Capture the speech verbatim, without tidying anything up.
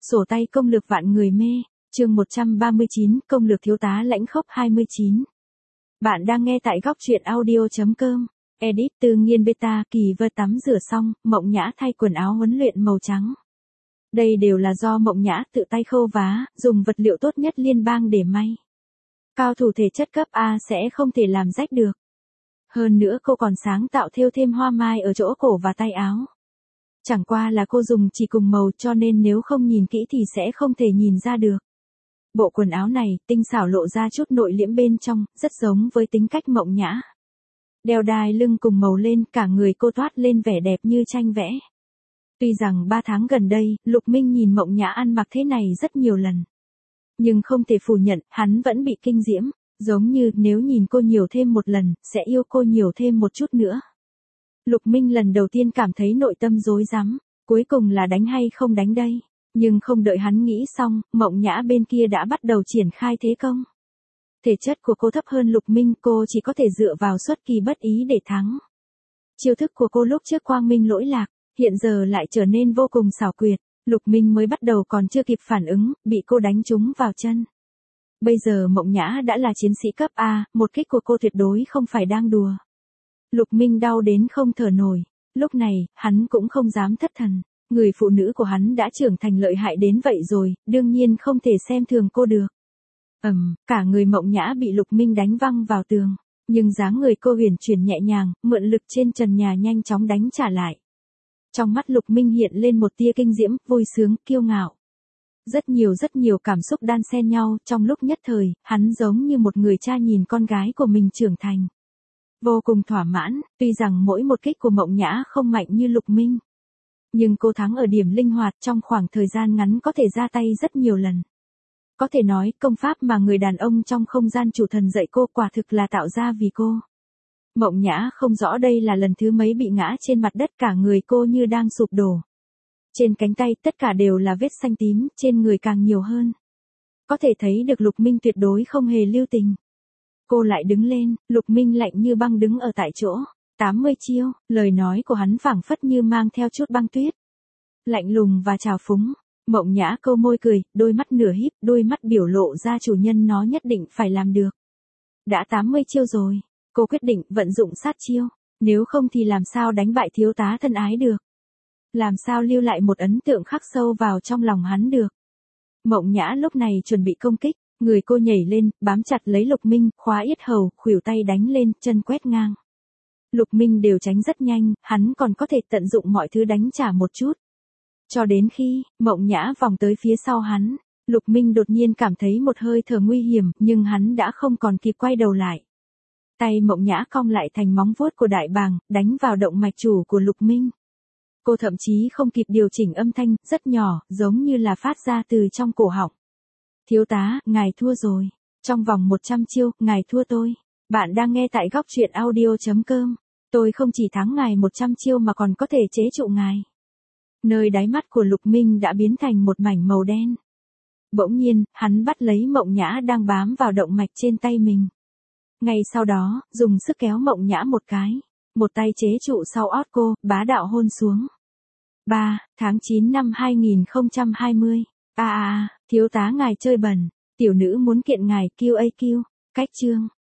Sổ tay công lược vạn người mê, chương một trăm ba mươi chín, công lược thiếu tá lãnh khốc hai mươi chín. Bạn đang nghe tại góc truyện audio.com. Edit từ nghiên beta, Kỳ Vơ tắm rửa xong, Mộng Nhã thay quần áo huấn luyện màu trắng. Đây đều là do Mộng Nhã tự tay khâu vá, dùng vật liệu tốt nhất liên bang để may. Cao thủ thể chất cấp A sẽ không thể làm rách được. Hơn nữa cô còn sáng tạo thêu thêm hoa mai ở chỗ cổ và tay áo. Chẳng qua là cô dùng chỉ cùng màu cho nên nếu không nhìn kỹ thì sẽ không thể nhìn ra được. Bộ quần áo này, tinh xảo lộ ra chút nội liễm bên trong, rất giống với tính cách Mộng Nhã. Đeo đai lưng cùng màu lên, cả người cô toát lên vẻ đẹp như tranh vẽ. Tuy rằng ba tháng gần đây, Lục Minh nhìn Mộng Nhã ăn mặc thế này rất nhiều lần. Nhưng không thể phủ nhận, hắn vẫn bị kinh diễm, giống như nếu nhìn cô nhiều thêm một lần, sẽ yêu cô nhiều thêm một chút nữa. Lục Minh lần đầu tiên cảm thấy nội tâm rối rắm, cuối cùng là đánh hay không đánh đây. Nhưng không đợi hắn nghĩ xong, Mộng Nhã bên kia đã bắt đầu triển khai thế công. Thể chất của cô thấp hơn Lục Minh, cô chỉ có thể dựa vào xuất kỳ bất ý để thắng. Chiêu thức của cô lúc trước quang minh lỗi lạc, hiện giờ lại trở nên vô cùng xảo quyệt. Lục Minh mới bắt đầu còn chưa kịp phản ứng, bị cô đánh trúng vào chân. Bây giờ Mộng Nhã đã là chiến sĩ cấp A, một kích của cô tuyệt đối không phải đang đùa. Lục Minh đau đến không thở nổi, lúc này, hắn cũng không dám thất thần. Người phụ nữ của hắn đã trưởng thành lợi hại đến vậy rồi, đương nhiên không thể xem thường cô được. Ầm, cả người Mộng Nhã bị Lục Minh đánh văng vào tường, nhưng dáng người cô huyền chuyển nhẹ nhàng, mượn lực trên trần nhà nhanh chóng đánh trả lại. Trong mắt Lục Minh hiện lên một tia kinh diễm, vui sướng, kiêu ngạo. Rất nhiều rất nhiều cảm xúc đan xen nhau, trong lúc nhất thời, hắn giống như một người cha nhìn con gái của mình trưởng thành. Vô cùng thỏa mãn, tuy rằng mỗi một kích của Mộng Nhã không mạnh như Lục Minh. Nhưng cô thắng ở điểm linh hoạt, trong khoảng thời gian ngắn có thể ra tay rất nhiều lần. Có thể nói, công pháp mà người đàn ông trong không gian chủ thần dạy cô quả thực là tạo ra vì cô. Mộng Nhã không rõ đây là lần thứ mấy bị ngã trên mặt đất, cả người cô như đang sụp đổ. Trên cánh tay tất cả đều là vết xanh tím, trên người càng nhiều hơn. Có thể thấy được Lục Minh tuyệt đối không hề lưu tình. Cô lại đứng lên, Lục Minh lạnh như băng đứng ở tại chỗ. tám mươi chiêu, lời nói của hắn phảng phất như mang theo chút băng tuyết. Lạnh lùng và trào phúng. Mộng Nhã câu môi cười, đôi mắt nửa híp, đôi mắt biểu lộ ra chủ nhân nó nhất định phải làm được. Đã tám mươi chiêu rồi, cô quyết định vận dụng sát chiêu, nếu không thì làm sao đánh bại thiếu tá thân ái được. Làm sao lưu lại một ấn tượng khắc sâu vào trong lòng hắn được. Mộng Nhã lúc này chuẩn bị công kích, người cô nhảy lên, bám chặt lấy Lục Minh, khóa yết hầu, khuỷu tay đánh lên, chân quét ngang. Lục Minh đều tránh rất nhanh, hắn còn có thể tận dụng mọi thứ đánh trả một chút. Cho đến khi, Mộng Nhã vòng tới phía sau hắn, Lục Minh đột nhiên cảm thấy một hơi thở nguy hiểm, nhưng hắn đã không còn kịp quay đầu lại. Tay Mộng Nhã cong lại thành móng vuốt của đại bàng, đánh vào động mạch chủ của Lục Minh. Cô thậm chí không kịp điều chỉnh âm thanh, rất nhỏ, giống như là phát ra từ trong cổ họng. Thiếu tá, ngài thua rồi. Trong vòng một trăm chiêu, ngài thua tôi. Bạn đang nghe tại góc truyện audio.com. Tôi không chỉ thắng ngài một trăm chiêu mà còn có thể chế trụ ngài. Nơi đáy mắt của Lục Minh đã biến thành một mảnh màu đen. Bỗng nhiên, hắn bắt lấy Mộng Nhã đang bám vào động mạch trên tay mình. Ngay sau đó, dùng sức kéo Mộng Nhã một cái. Một tay chế trụ sau ót cô, bá đạo hôn xuống. ba tháng chín năm hai nghìn không trăm hai mươi. À à, thiếu tá ngài chơi bẩn. Tiểu nữ muốn kiện ngài Q A Q. Cách chương.